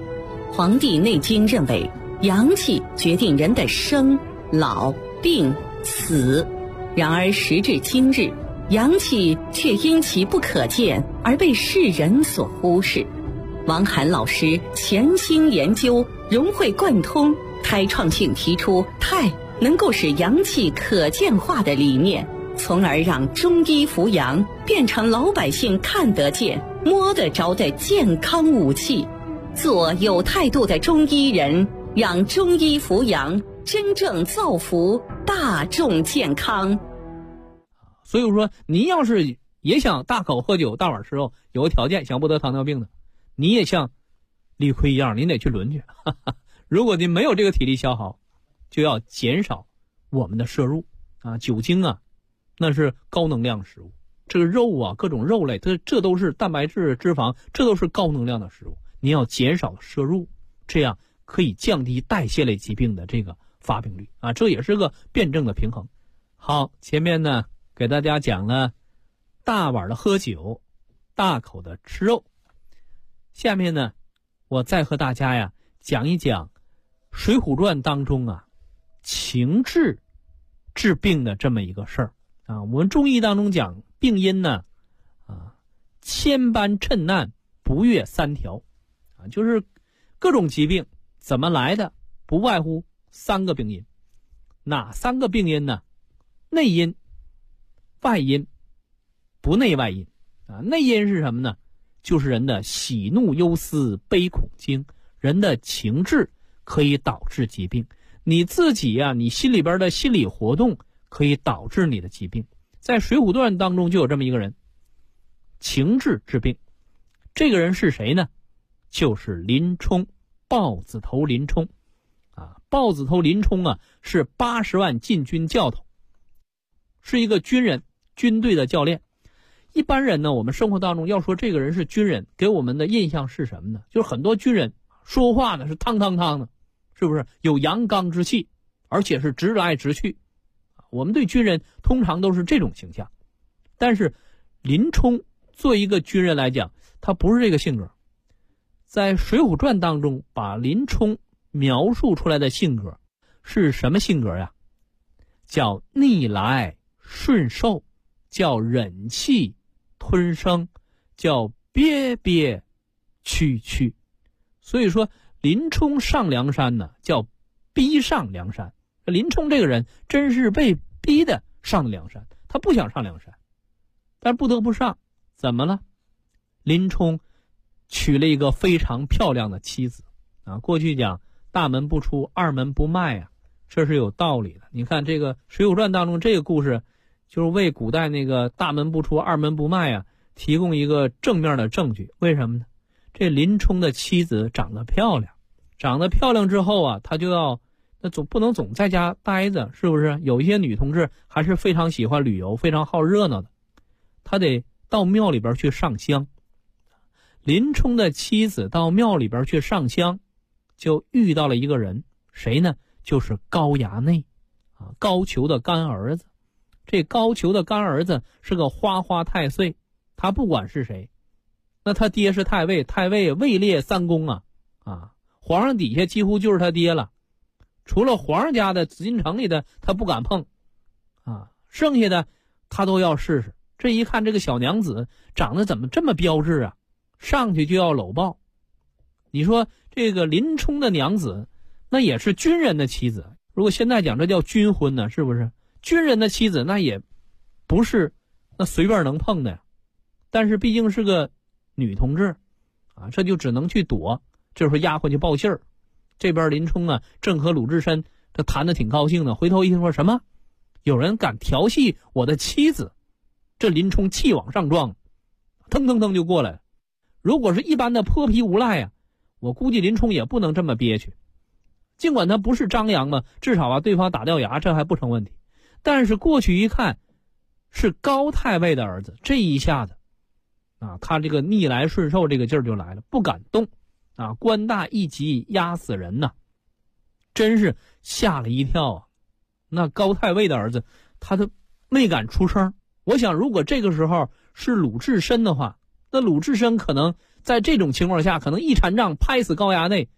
黄帝内经认为，阳气决定人的生、老、病、死。然而时至今日，阳气却因其不可见而被世人所忽视。王涵老师潜心研究，融会贯通，开创性提出太能够使阳气可见化的理念，从而让中医扶阳变成老百姓看得见、摸得着的健康武器。做有态度的中医人，让中医扶阳真正造福大众健康。 所以说，您要是也想大口喝酒、大碗吃肉，有个条件，想不得糖尿病的，你也像李逵一样，您得去轮去。如果您没有这个体力消耗，就要减少我们的摄入啊，酒精啊，那是高能量食物。这个肉啊，各种肉类，这都是蛋白质、脂肪，这都是高能量的食物。您要减少摄入，这样可以降低代谢类疾病的这个发病率啊，这也是个辩证的平衡。好，前面呢给大家讲了大碗的喝酒，大口的吃肉。下面呢，我再和大家呀讲一讲《水浒传》当中啊情志治病的这么一个事儿啊。我们中医当中讲病因呢千般趁难不越三条啊，就是各种疾病怎么来的，不外乎三个病因。哪三个病因呢？内因、外因、不内外因啊。内因是什么呢？就是人的喜怒忧思悲恐惊，人的情志可以导致疾病。你自己啊，你心里边的心理活动可以导致你的疾病。在《水浒传》当中就有这么一个人，情志治病。这个人是谁呢？就是林冲，豹子头林冲啊。豹子头林冲啊，是80万禁军教头，是一个军人，军队的教练。一般人呢，我们生活当中要说这个人是军人，给我们的印象是什么呢？就是很多军人说话呢是汤汤汤的，是不是有阳刚之气，而且是直来直去。我们对军人通常都是这种形象。但是林冲作为一个军人来讲，他不是这个性格。在《水浒传》当中把林冲描述出来的性格是什么性格呀？叫逆来顺受，叫忍气吞声，叫憋憋屈屈。所以说林冲上梁山呢，叫逼上梁山。林冲这个人真是被逼的上梁山，他不想上梁山，但不得不上。怎么了？林冲娶了一个非常漂亮的妻子啊。过去讲大门不出二门不迈啊，这是有道理的。你看这个《水浒传》当中这个故事，就是为古代那个大门不出二门不迈啊提供一个正面的证据。为什么呢？这林冲的妻子长得漂亮，长得漂亮之后啊，他就要总不能总在家待着，是不是？有一些女同志还是非常喜欢旅游，非常好热闹的，她得到庙里边去上香。林冲的妻子到庙里边去上香，就遇到了一个人，谁呢？就是高衙内啊，高俅的干儿子。这高俅的干儿子是个花花太岁，他不管是谁，那他爹是太尉，太尉位列三公啊，皇上底下几乎就是他爹了。除了皇上家的紫禁城里的他不敢碰啊，剩下的他都要试试。这一看这个小娘子长得怎么这么标致啊，上去就要搂抱。你说这个林冲的娘子那也是军人的妻子，如果现在讲这叫军婚呢，是不是？军人的妻子那也不是那随便能碰的呀。但是毕竟是个女同志啊，这就只能去躲。这时候丫鬟去报信儿，这边林冲啊正和鲁智深这谈得挺高兴的，回头一听说什么有人敢调戏我的妻子，这林冲气往上撞，腾腾腾就过来了。如果是一般的泼皮无赖啊，我估计林冲也不能这么憋屈。尽管他不是张扬嘛，至少对方打掉牙这还不成问题。但是过去一看是高太尉的儿子，这一下子啊，他这个逆来顺受这个劲儿就来了，不敢动啊，官大一级压死人呐，真是吓了一跳啊。那高太尉的儿子他都没敢出声。我想如果这个时候是鲁智深的话，那鲁智深可能在这种情况下可能一禅杖拍死高衙内，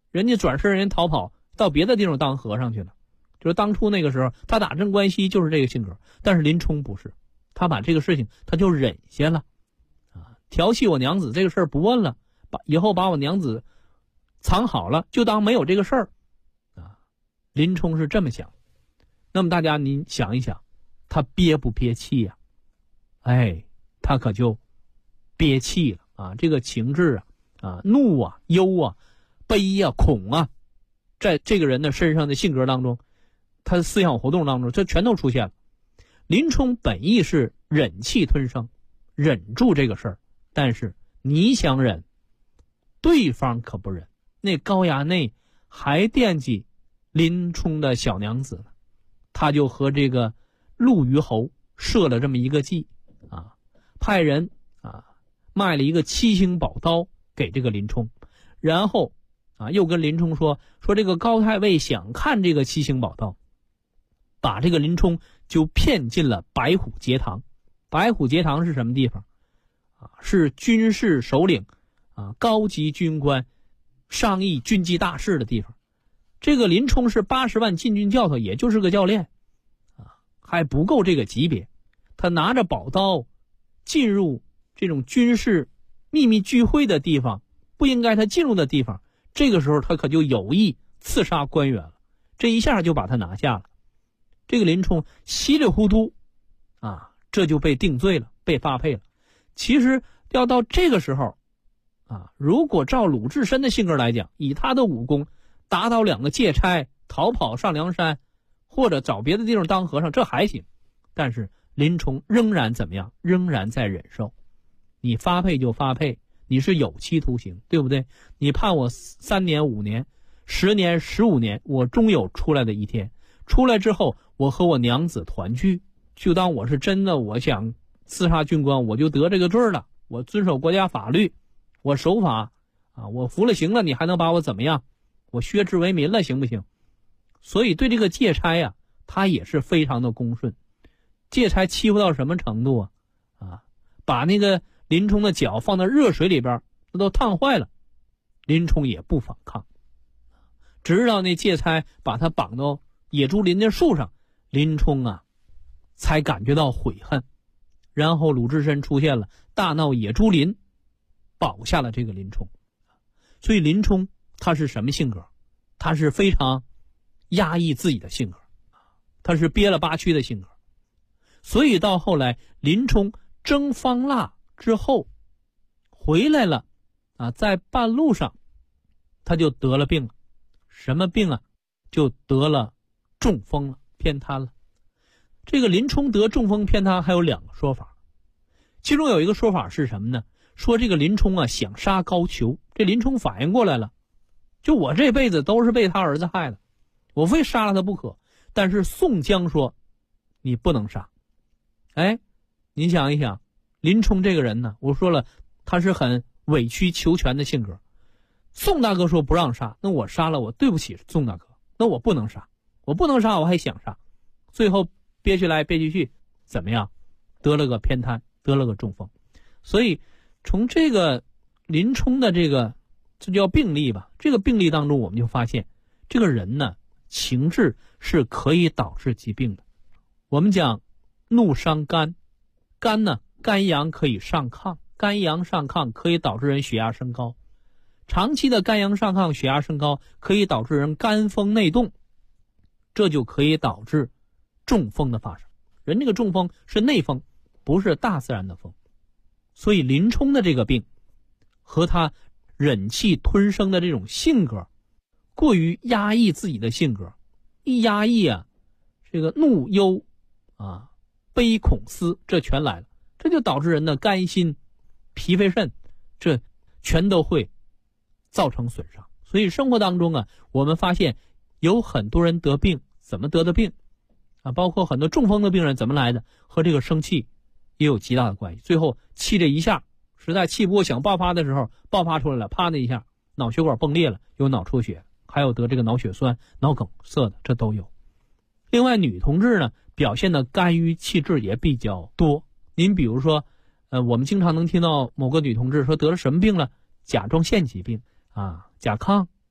人家转身人逃跑到别的地方当和尚去了。就是当初那个时候他打镇关西就是这个性格，但是林冲不是，他把这个事情他就忍下了调戏我娘子这个事儿不问了，以后把我娘子藏好了，就当没有这个事儿林冲是这么想。那么大家您想一想，他憋不憋气呀？他可就憋气了这个情志怒忧悲恐在这个人的身上的性格当中，他的思想活动当中，这全都出现了。林冲本意是忍气吞声，忍住这个事儿，但是你想忍，对方可不忍。那高衙内还惦记林冲的小娘子呢，他就和这个陆虞侯设了这么一个计派人卖了一个七星宝刀给这个林冲，然后又跟林冲说这个高太尉想看这个七星宝刀，把这个林冲就骗进了白虎节堂。白虎节堂是什么地方是军事首领高级军官商议军机大事的地方。这个林冲是80万禁军教头，也就是个教练还不够这个级别。他拿着宝刀进入这种军事秘密聚会的地方，不应该他进入的地方，这个时候他可就有意刺杀官员了，这一下就把他拿下了。这个林冲稀里糊涂这就被定罪了，被发配了。其实要到这个时候如果照鲁智深的性格来讲，以他的武功打倒2个借差，逃跑上梁山，或者找别的地方当和尚，这还行。但是林冲仍然怎么样？仍然在忍受。你发配就发配，你是有期徒刑，对不对？你判我3年5年10年15年，我终有出来的一天。出来之后，我和我娘子团聚，就当我是真的我想刺杀军官，我就得这个罪了。我遵守国家法律，我守法我服了刑了，你还能把我怎么样？我削职为民了，行不行？所以对这个借差他也是非常的恭顺。借差欺负到什么程度把那个林冲的脚放到热水里边，那都烫坏了，林冲也不反抗。直到那借差把他绑到野猪林的树上，林冲才感觉到悔恨。然后鲁智深出现了，大闹野猪林，保下了这个林冲。所以林冲他是什么性格？他是非常压抑自己的性格，他是憋了8区的性格。所以到后来林冲征方腊之后回来了在半路上他就得了病了。什么病就得了中风了，偏瘫了。这个林冲得中风偏瘫还有2个说法，其中有一个说法是什么呢？说这个林冲想杀高俅。这林冲反应过来了，就我这辈子都是被他儿子害的，我非杀了他不可。但是宋江说你不能杀。你想一想，林冲这个人呢，我说了他是很委曲求全的性格。宋大哥说不让杀，那我杀了我对不起宋大哥，那我不能杀，我不能杀我还想杀，最后憋屈来憋屈去，怎么样？得了个偏瘫，得了个中风。所以从这个林冲的这叫病例吧，这个病例当中我们就发现这个人呢，情志是可以导致疾病的。我们讲怒伤肝，肝呢，肝阳可以上亢，肝阳上亢可以导致人血压升高。长期的肝阳上亢，血压升高可以导致人肝风内动，这就可以导致中风的发生。人这个中风是内风，不是大自然的风。所以林冲的这个病和他忍气吞声的这种性格，过于压抑自己的性格，一压抑这个怒忧悲恐思这全来了，这就导致人的肝心脾肺肾这全都会造成损伤。所以生活当中我们发现有很多人得病，怎么得的病包括很多中风的病人怎么来的，和这个生气也有极大的关系。最后气这一下实在气不过想爆发的时候爆发出来了，啪的一下脑血管崩裂了，有脑出血，还有得这个脑血栓脑梗塞的，这都有。另外女同志呢表现的肝郁气滞也比较多。您比如说我们经常能听到某个女同志说得了什么病了，甲状腺疾病甲亢。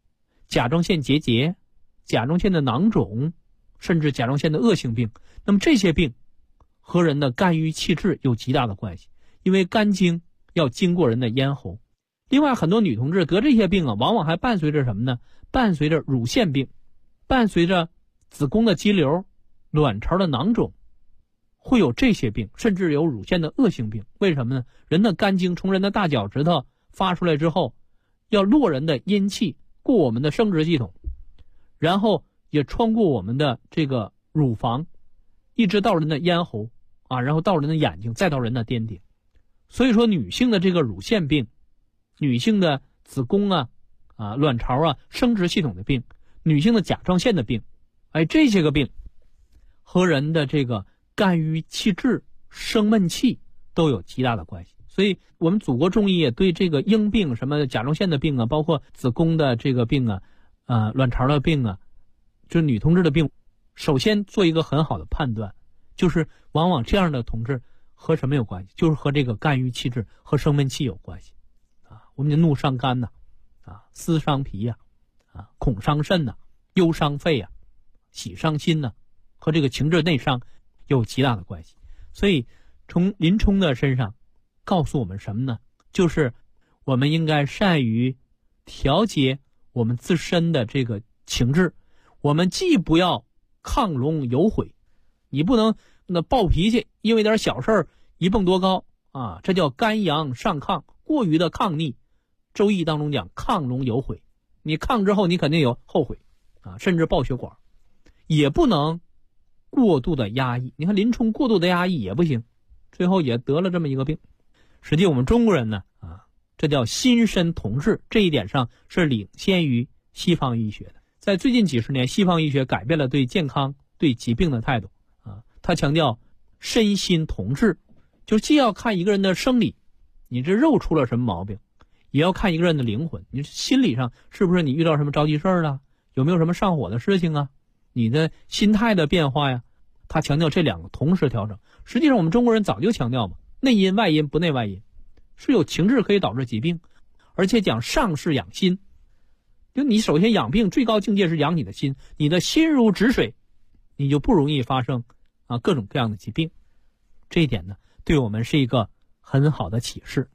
甲状腺结节、甲状腺的囊肿，甚至甲状腺的恶性病。那么这些病和人的肝郁气滞有极大的关系，因为肝经要经过人的咽喉。另外，很多女同志得这些病啊，往往还伴随着什么呢？伴随着乳腺病，伴随着子宫的肌瘤、卵巢的囊肿，会有这些病，甚至有乳腺的恶性病。为什么呢？人的肝经从人的大脚趾头发出来之后，要落人的阴气，过我们的生殖系统，然后也穿过我们的这个乳房，一直到人的咽喉啊，然后到人的眼睛，再到人的巅顶。所以说，女性的这个乳腺病，女性的子宫卵巢生殖系统的病，女性的甲状腺的病，这些个病和人的这个肝郁气滞、生闷气都有极大的关系。所以我们祖国中医也对这个阴病，什么甲状腺的病包括子宫的这个病卵巢的病就是女同志的病，首先做一个很好的判断，就是往往这样的同志和什么有关系？就是和这个肝郁气滞和生闷气有关系我们的怒伤肝思伤脾恐伤肾忧伤肺喜伤心和这个情志内伤有极大的关系。所以从林冲的身上告诉我们什么呢？就是我们应该善于调节我们自身的这个情志，我们既不要亢龙有悔，你不能暴脾气，因为点小事一蹦多高这叫肝阳上亢，过于的亢逆。周易当中讲亢龙有悔，你亢之后你肯定有后悔甚至爆血管。也不能过度的压抑，你看林冲过度的压抑也不行，最后也得了这么一个病。实际我们中国人呢这叫心身同治，这一点上是领先于西方医学的。在最近几十年，西方医学改变了对健康、对疾病的态度他强调身心同治，就既要看一个人的生理，你这肉出了什么毛病，也要看一个人的灵魂，你心理上是不是你遇到什么着急事儿了，有没有什么上火的事情你的心态的变化呀，他强调这两个同时调整。实际上我们中国人早就强调嘛，内因外因不内外因，是有情志可以导致疾病，而且讲上是养心，就你首先养病最高境界是养你的心，你的心如止水，你就不容易发生各种各样的疾病。这一点呢，对我们是一个很好的启示。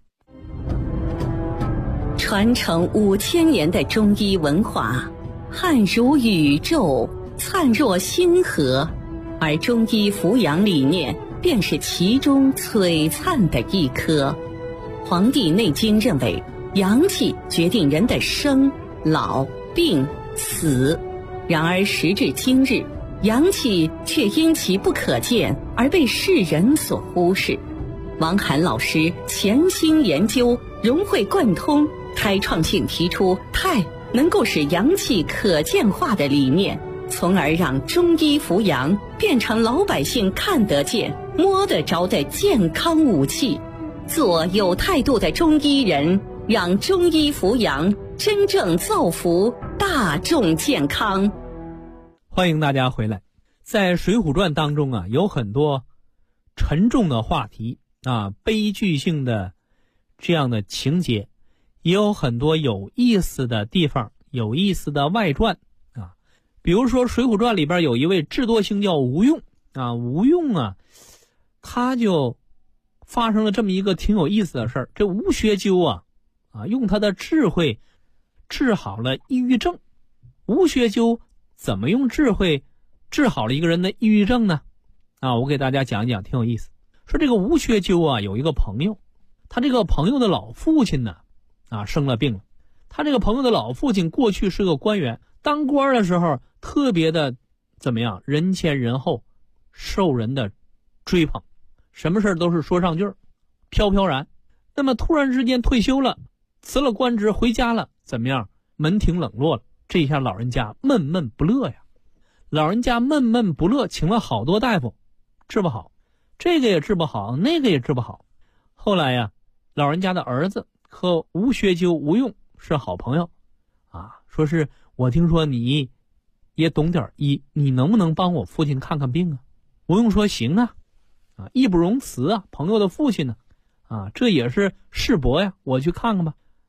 传承5000年的中医文化，汉如宇宙，灿若星河，而中医扶阳理念便是其中璀璨的一颗。黄帝内经认为，阳气决定人的生、老、病、死。然而时至今日，阳气却因其不可见而被世人所忽视。王涵老师潜心研究，融会贯通，开创性提出太能够使阳气可见化的理念，从而让中医扶阳变成老百姓看得见、摸得着的健康武器。做有态度的中医人，让中医扶阳真正造福大众健康。 欢迎大家回来。在《水浒传》当中有很多沉重的话题悲剧性的这样的情节，也有很多有意思的地方，有意思的外传比如说《水浒传》里边有一位智多星叫吴用吴用他就发生了这么一个挺有意思的事儿。这吴学究用他的智慧治好了抑郁症。吴学究怎么用智慧治好了一个人的抑郁症呢？我给大家讲一讲，挺有意思。说这个吴学究有一个朋友，他这个朋友的老父亲呢生了病了。他这个朋友的老父亲过去是个官员，当官的时候特别的怎么样，人前人后，受人的追捧，什么事都是说上句儿，飘飘然。那么突然之间退休了，辞了官职回家了，怎么样，门庭冷落了。这一下老人家闷闷不乐呀，老人家闷闷不乐，请了好多大夫，治不好，这个也治不好，那个也治不好。后来老人家的儿子和吴学究吴用是好朋友说是我听说你也懂点医，你能不能帮我父亲看看病吴用说行义不容辞朋友的父亲呢这也是世伯呀，我去看看吧。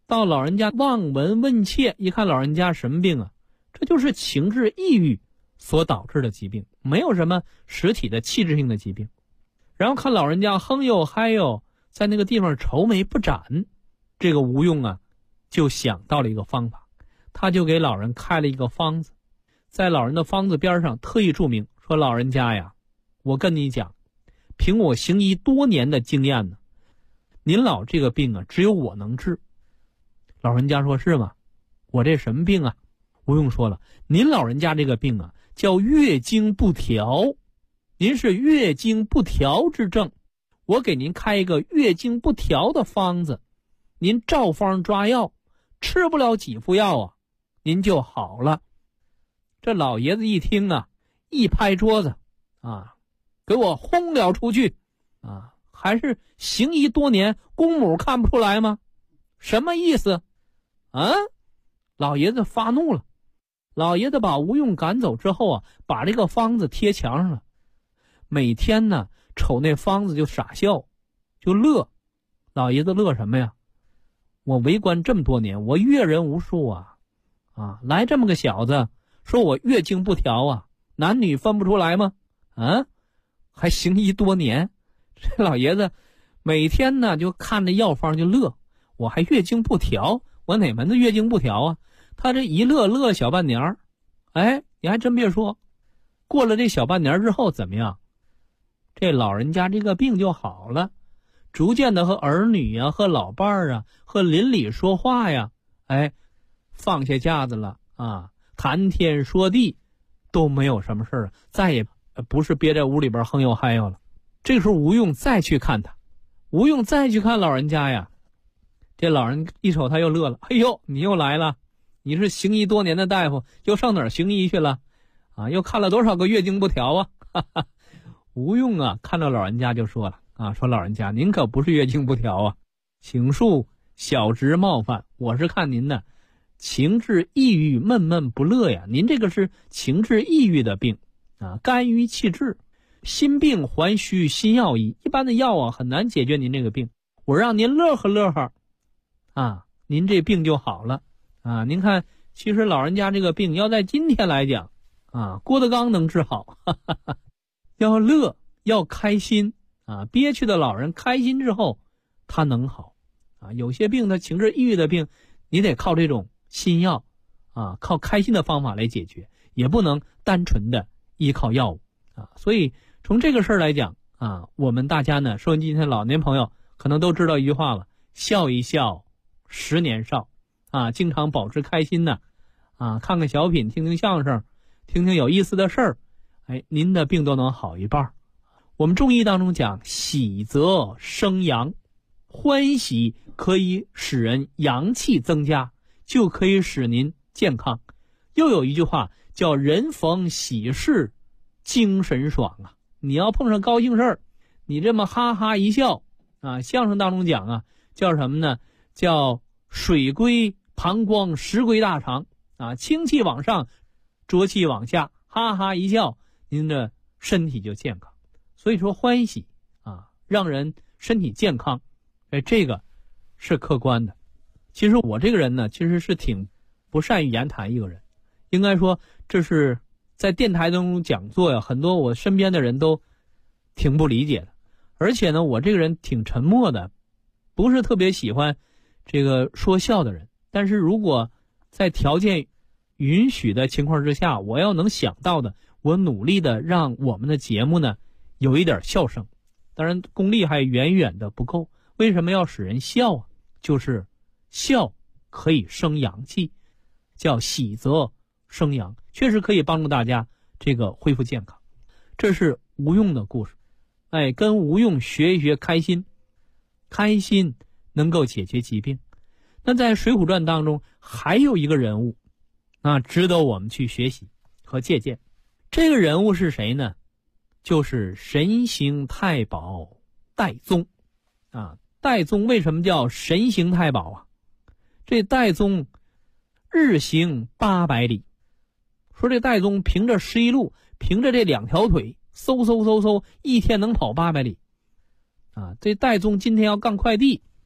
到老人家望闻问切，一看老人家什么病啊？这就是情志抑郁所导致的疾病，没有什么实体的器质性的疾病。然后看老人家哼呦嗨呦，在那个地方愁眉不展，这个吴用啊就想到了一个方法，他就给老人开了一个方子，在老人的方子边上特意注明说，老人家呀，我跟你讲，凭我行医多年的经验呢，您老这个病啊只有我能治。老人家说，是吗？我这什么病啊？吴用说了，您老人家这个病啊叫月经不调，您是月经不调之症，我给您开一个月经不调的方子，您照方抓药，吃不了几副药啊，您就好了。这老爷子一听啊，一拍桌子啊，给我轰了出去啊！还是行医多年，公母看不出来吗？什么意思啊？老爷子发怒了。老爷子把吴用赶走之后啊，把这个方子贴墙上了，每天呢瞅那方子就傻笑，就乐。老爷子乐什么呀？我为官这么多年，我阅人无数啊，来这么个小子，说我月经不调啊，男女分不出来吗？啊，还行医多年。这老爷子每天呢就看着药方就乐，我还月经不调，我哪门子月经不调啊？他这一乐小半年儿，哎，你还真别说，过了这小半年之后怎么样？这老人家这个病就好了，逐渐的和儿女啊，和老伴儿啊，和邻里说话呀，哎，放下架子了啊，谈天说地都没有什么事儿，再也不是憋在屋里边哼呦嗨呦了。这个时候吴用再去看他，吴用再去看老人家呀，这老人一瞅他又乐了，哎呦，你又来了，你是行医多年的大夫，又上哪儿行医去了啊？又看了多少个月经不调啊？哈哈。吴用啊看到老人家就说了啊，说老人家您可不是月经不调啊，请恕小侄冒犯，我是看您呢情志抑郁，闷闷不乐呀，您这个是情志抑郁的病啊，肝郁气滞，心病还需心药医，一般的药啊很难解决您这个病，我让您乐呵乐呵啊，您这病就好了啊。您看其实老人家这个病要在今天来讲啊，郭德纲能治好，哈哈哈。要乐，要开心啊！憋屈的老人开心之后，他能好啊。有些病，他情志抑郁的病，你得靠这种心药啊，靠开心的方法来解决，也不能单纯的依靠药物啊。所以从这个事儿来讲啊，我们大家呢，收音机前的老年朋友可能都知道一句话了：笑一笑，10年少啊。经常保持开心呢啊，看看小品，听听相声，听听有意思的事儿。哎，您的病都能好一半。我们中医当中讲，喜则生阳，欢喜可以使人阳气增加，就可以使您健康。又有一句话叫人逢喜事精神爽啊，你要碰上高兴事儿，你这么哈哈一笑啊，相声当中讲啊，叫什么呢？叫水归膀胱，石归大肠啊，清气往上，浊气往下，哈哈一笑，您的身体就健康。所以说欢喜啊，让人身体健康，哎，这个是客观的。其实我这个人呢，其实是挺不善于言谈一个人，应该说这是在电台当中讲座呀，很多我身边的人都挺不理解的。而且呢，我这个人挺沉默的，不是特别喜欢这个说笑的人。但是如果在条件允许的情况之下，我要能想到的，我努力的让我们的节目呢有一点笑声。当然功力还远远的不够。为什么要使人笑啊？就是笑可以生阳气，叫喜则生阳，确实可以帮助大家这个恢复健康。这是吴用的故事。哎，跟吴用学一学开心，开心能够解决疾病。那在《水浒传》当中还有一个人物值得我们去学习和借鉴。这个人物是谁呢？就是神行太保戴宗啊。戴宗为什么叫神行太保啊？这戴宗日行800里，说这戴宗凭着11路，凭着这2条腿，嗖，一天能跑800里啊。这戴宗今天要干快递，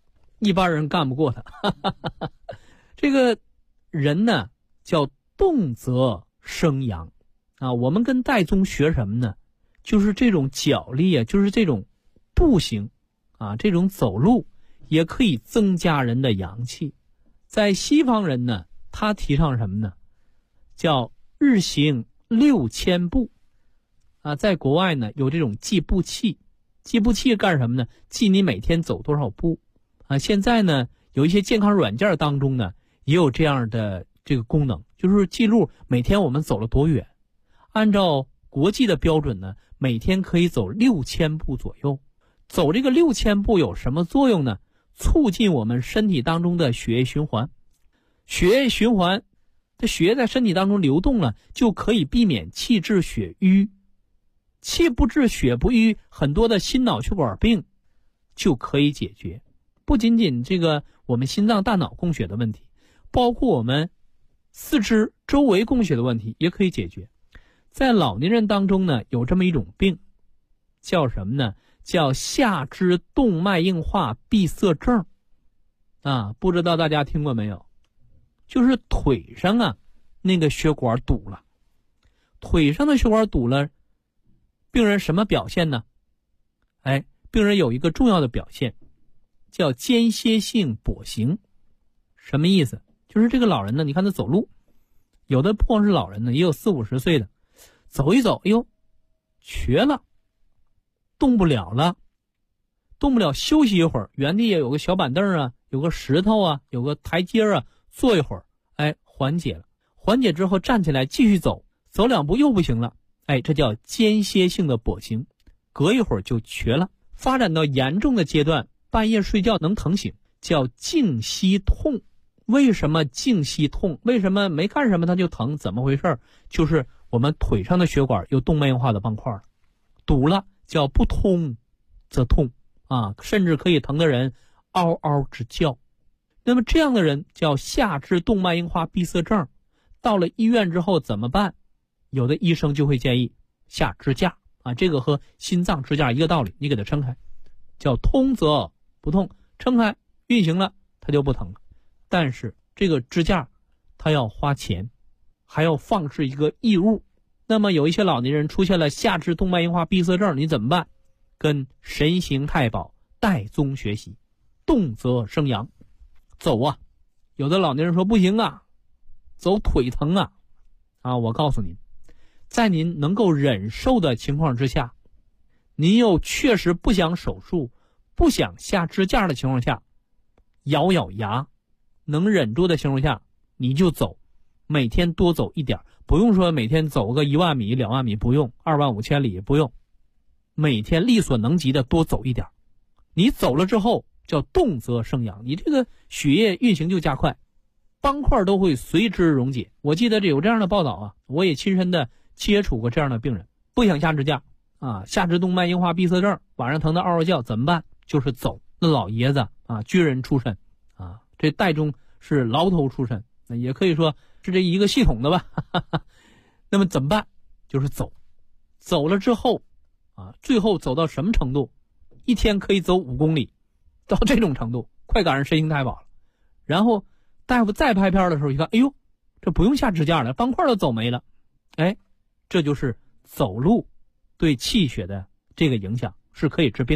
一般人干不过他。这个人呢叫动则生阳啊。我们跟戴宗学什么呢？就是这种脚力啊，就是这种步行啊，这种走路也可以增加人的阳气。在西方人呢，他提倡什么呢？叫日行6000步啊。在国外呢有这种计步器，计步器干什么呢？记你每天走多少步啊。现在呢有一些健康软件当中呢也有这样的这个功能，就是记录每天我们走了多远。按照国际的标准呢，每天可以走6000步左右。走这个6000步有什么作用呢？促进我们身体当中的血液循环。血液循环，这血液在身体当中流动了，就可以避免气滞血瘀。气不滞血不瘀，很多的心脑血管病就可以解决。不仅仅这个我们心脏大脑供血的问题，包括我们四肢周围供血的问题也可以解决。在老年人当中呢，有这么一种病，叫什么呢？叫下肢动脉硬化闭塞症啊。不知道大家听过没有？就是腿上啊那个血管堵了。腿上的血管堵了，病人什么表现呢？病人有一个重要的表现叫间歇性跛行。什么意思？就是这个老人呢，你看他走路，有的不光是老人呢，也有40、50岁的，走一走，哎呦，瘸了，动不了了，休息一会儿，原地也有个小板凳啊，有个石头啊，有个台阶啊，坐一会儿，缓解了。缓解之后站起来继续走，走2步又不行了，这叫间歇性的跛行，隔一会儿就瘸了。发展到严重的阶段，半夜睡觉能疼醒，叫颈膝痛。为什么颈膝痛？为什么没干什么它就疼？怎么回事？就是我们腿上的血管有动脉硬化的斑块了，堵了，叫不通则痛啊，甚至可以疼的人嗷嗷直叫。那么这样的人叫下肢动脉硬化闭塞症。到了医院之后怎么办？有的医生就会建议下支架啊，这个和心脏支架一个道理，你给它撑开，叫通则不痛，撑开运行了它就不疼了。但是这个支架它要花钱，还要放置一个异物。那么有一些老年人出现了下肢动脉硬化闭塞症，你怎么办？跟神行太保戴宗学习，动则生阳。走啊，有的老年人说不行啊，走腿疼啊，我告诉您，在您能够忍受的情况之下，您又确实不想手术，不想下支架的情况下，咬咬牙，能忍住的情况下，你就走，每天多走一点，不用说每天走个1万米、2万米，不用2万5千里，不用，每天力所能及的多走一点。你走了之后叫动则生阳，你这个血液运行就加快，斑块都会随之溶解。我记得有这样的报道啊，我也亲身的接触过这样的病人，不想下支架啊，下肢动脉硬化闭塞症，晚上疼得嗷嗷叫，怎么办？就是走。那老爷子啊，军人出身啊，这戴宗是牢头出身，那也可以说是这一个系统的吧。那么怎么办？就是走。走了之后啊，最后走到什么程度？一天可以走5公里，到这种程度，快赶上神行太保了。然后大夫再拍片的时候一看，哎呦，这不用下支架了，斑块都走没了。这就是走路对气血的这个影响，是可以治病。